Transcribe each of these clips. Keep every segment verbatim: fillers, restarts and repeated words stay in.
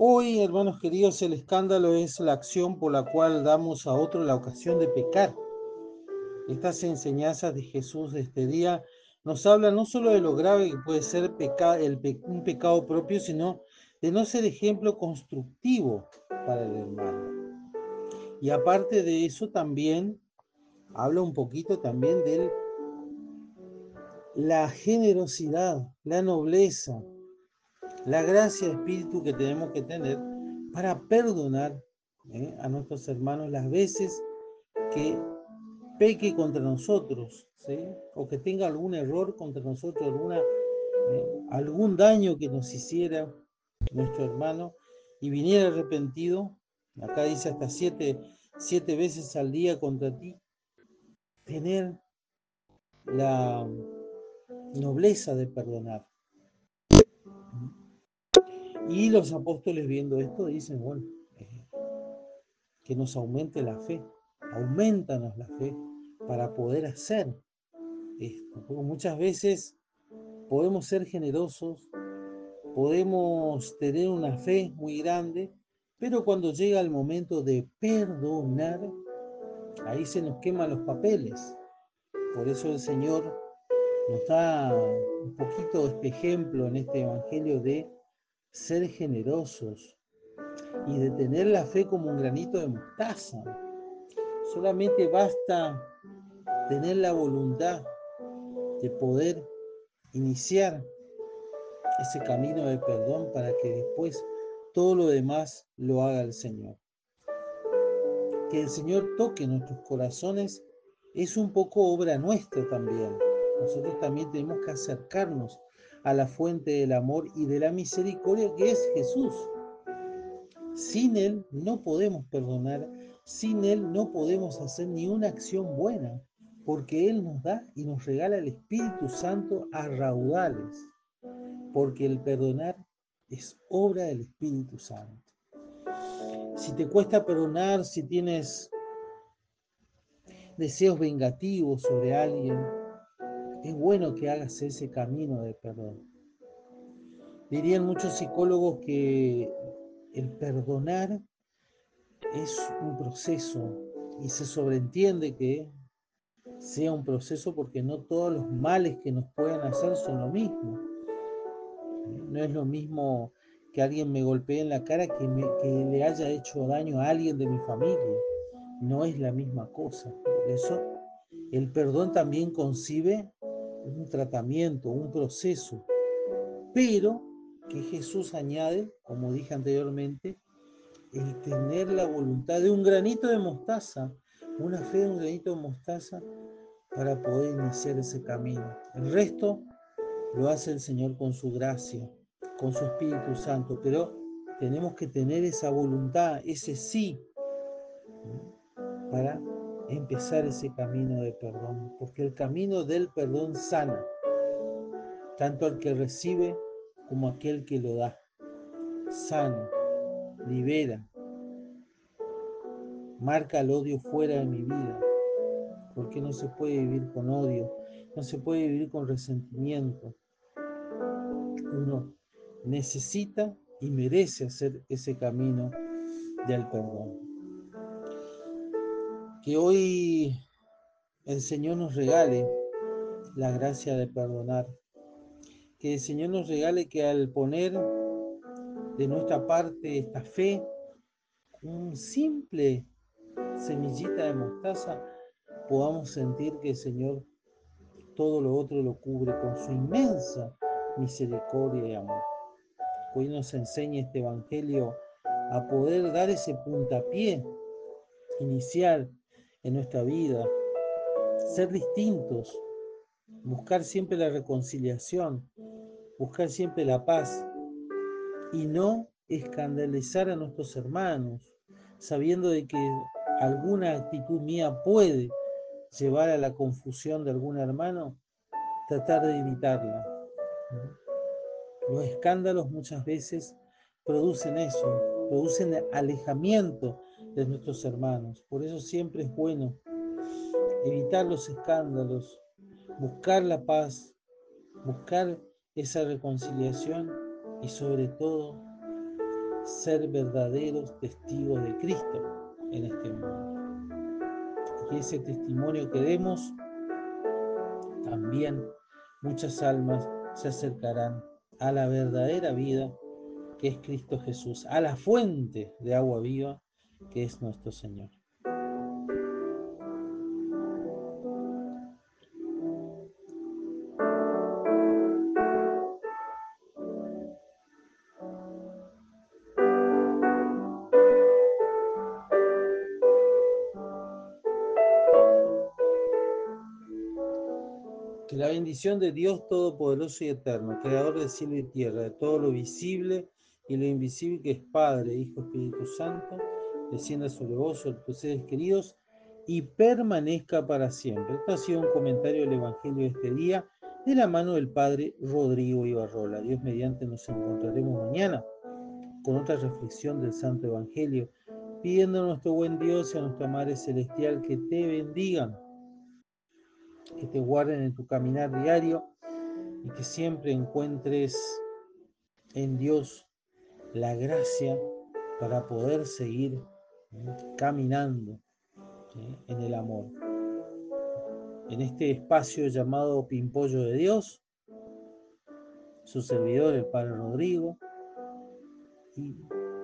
Hoy, hermanos queridos, el escándalo es la acción por la cual damos a otro la ocasión de pecar. Estas enseñanzas de Jesús de este día nos hablan no solo de lo grave que puede ser peca el pe un pecado propio, sino de no ser ejemplo constructivo para el hermano. Y aparte de eso también habla un poquito también de la generosidad, la nobleza, la gracia de espíritu que tenemos que tener para perdonar ¿eh? a nuestros hermanos las veces que peque contra nosotros, ¿sí? O que tenga algún error contra nosotros, alguna, eh, algún daño que nos hiciera nuestro hermano y viniera arrepentido, acá dice hasta siete, siete veces al día contra ti, tener la nobleza de perdonar. Y los apóstoles viendo esto dicen, bueno, eh, que nos aumente la fe, aumentanos la fe para poder hacer esto. Porque muchas veces podemos ser generosos, podemos tener una fe muy grande, pero cuando llega el momento de perdonar, ahí se nos queman los papeles. Por eso el Señor nos da un poquito este ejemplo en este evangelio de ser generosos y de tener la fe como un granito de mostaza. Solamente basta tener la voluntad de poder iniciar ese camino de perdón para que después todo lo demás lo haga el Señor. Que el Señor toque nuestros corazones es un poco obra nuestra también. Nosotros también tenemos que acercarnos a la fuente del amor y de la misericordia que es Jesús. Sin Él no podemos perdonar, sin Él no podemos hacer ni una acción buena, porque Él nos da y nos regala el Espíritu Santo a raudales, porque el perdonar es obra del Espíritu Santo. Si te cuesta perdonar, si tienes deseos vengativos sobre alguien, es bueno que hagas ese camino de perdón. Dirían muchos psicólogos que el perdonar es un proceso y se sobreentiende que sea un proceso porque no todos los males que nos pueden hacer son lo mismo. No es lo mismo que alguien me golpee en la cara que, me, que le haya hecho daño a alguien de mi familia. No es la misma cosa. Por eso el perdón también concibe un tratamiento, un proceso, pero que Jesús añade, como dije anteriormente, el tener la voluntad de un granito de mostaza, una fe de un granito de mostaza para poder iniciar ese camino. El resto lo hace el Señor con su gracia, con su Espíritu Santo, pero tenemos que tener esa voluntad, ese sí, para empezar ese camino de perdón, porque el camino del perdón sana, tanto al que recibe como aquel que lo da. Sana, libera, marca el odio fuera de mi vida, porque no se puede vivir con odio, no se puede vivir con resentimiento. Uno necesita y merece hacer ese camino del perdón. Que hoy el Señor nos regale la gracia de perdonar. Que el Señor nos regale que al poner de nuestra parte esta fe, un simple semillita de mostaza, podamos sentir que el Señor todo lo otro lo cubre con su inmensa misericordia y amor. Hoy nos enseña este Evangelio a poder dar ese puntapié inicial en nuestra vida, ser distintos, buscar siempre la reconciliación, buscar siempre la paz y no escandalizar a nuestros hermanos, sabiendo de que alguna actitud mía puede llevar a la confusión de algún hermano, tratar de evitarla. Los escándalos muchas veces producen eso, producen alejamiento de nuestros hermanos. Por eso siempre es bueno evitar los escándalos, buscar la paz, buscar esa reconciliación y sobre todo ser verdaderos testigos de Cristo en este mundo. Y ese testimonio que demos, también muchas almas se acercarán a la verdadera vida que es Cristo Jesús, a la fuente de agua viva que es nuestro Señor. Que la bendición de Dios Todopoderoso y Eterno, Creador del cielo y tierra, de todo lo visible y lo invisible, que es Padre, Hijo, Espíritu Santo, descienda sobre vos, sobre tus seres queridos, y permanezca para siempre. Esto ha sido un comentario del Evangelio de este día, de la mano del Padre Rodrigo Ibarrola. Dios mediante nos encontraremos mañana con otra reflexión del Santo Evangelio, pidiendo a nuestro buen Dios y a nuestra Madre Celestial que te bendigan, que te guarden en tu caminar diario y que siempre encuentres en Dios la gracia para poder seguir ¿eh? caminando ¿eh? en el amor. En este espacio llamado Pimpollo de Dios, su servidor, el Padre Rodrigo, y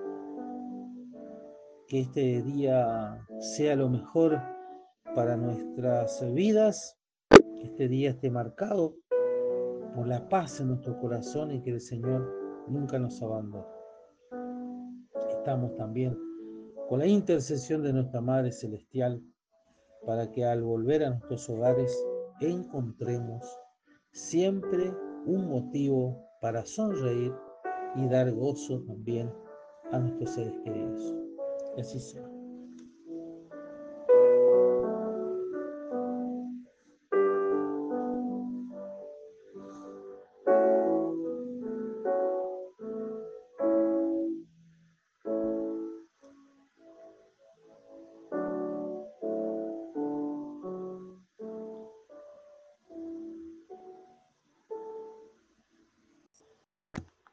que este día sea lo mejor para nuestras vidas, que este día esté marcado por la paz en nuestro corazón y que el Señor nunca nos abandone. Estamos también con la intercesión de nuestra Madre Celestial para que al volver a nuestros hogares encontremos siempre un motivo para sonreír y dar gozo también a nuestros seres queridos. Que así sea.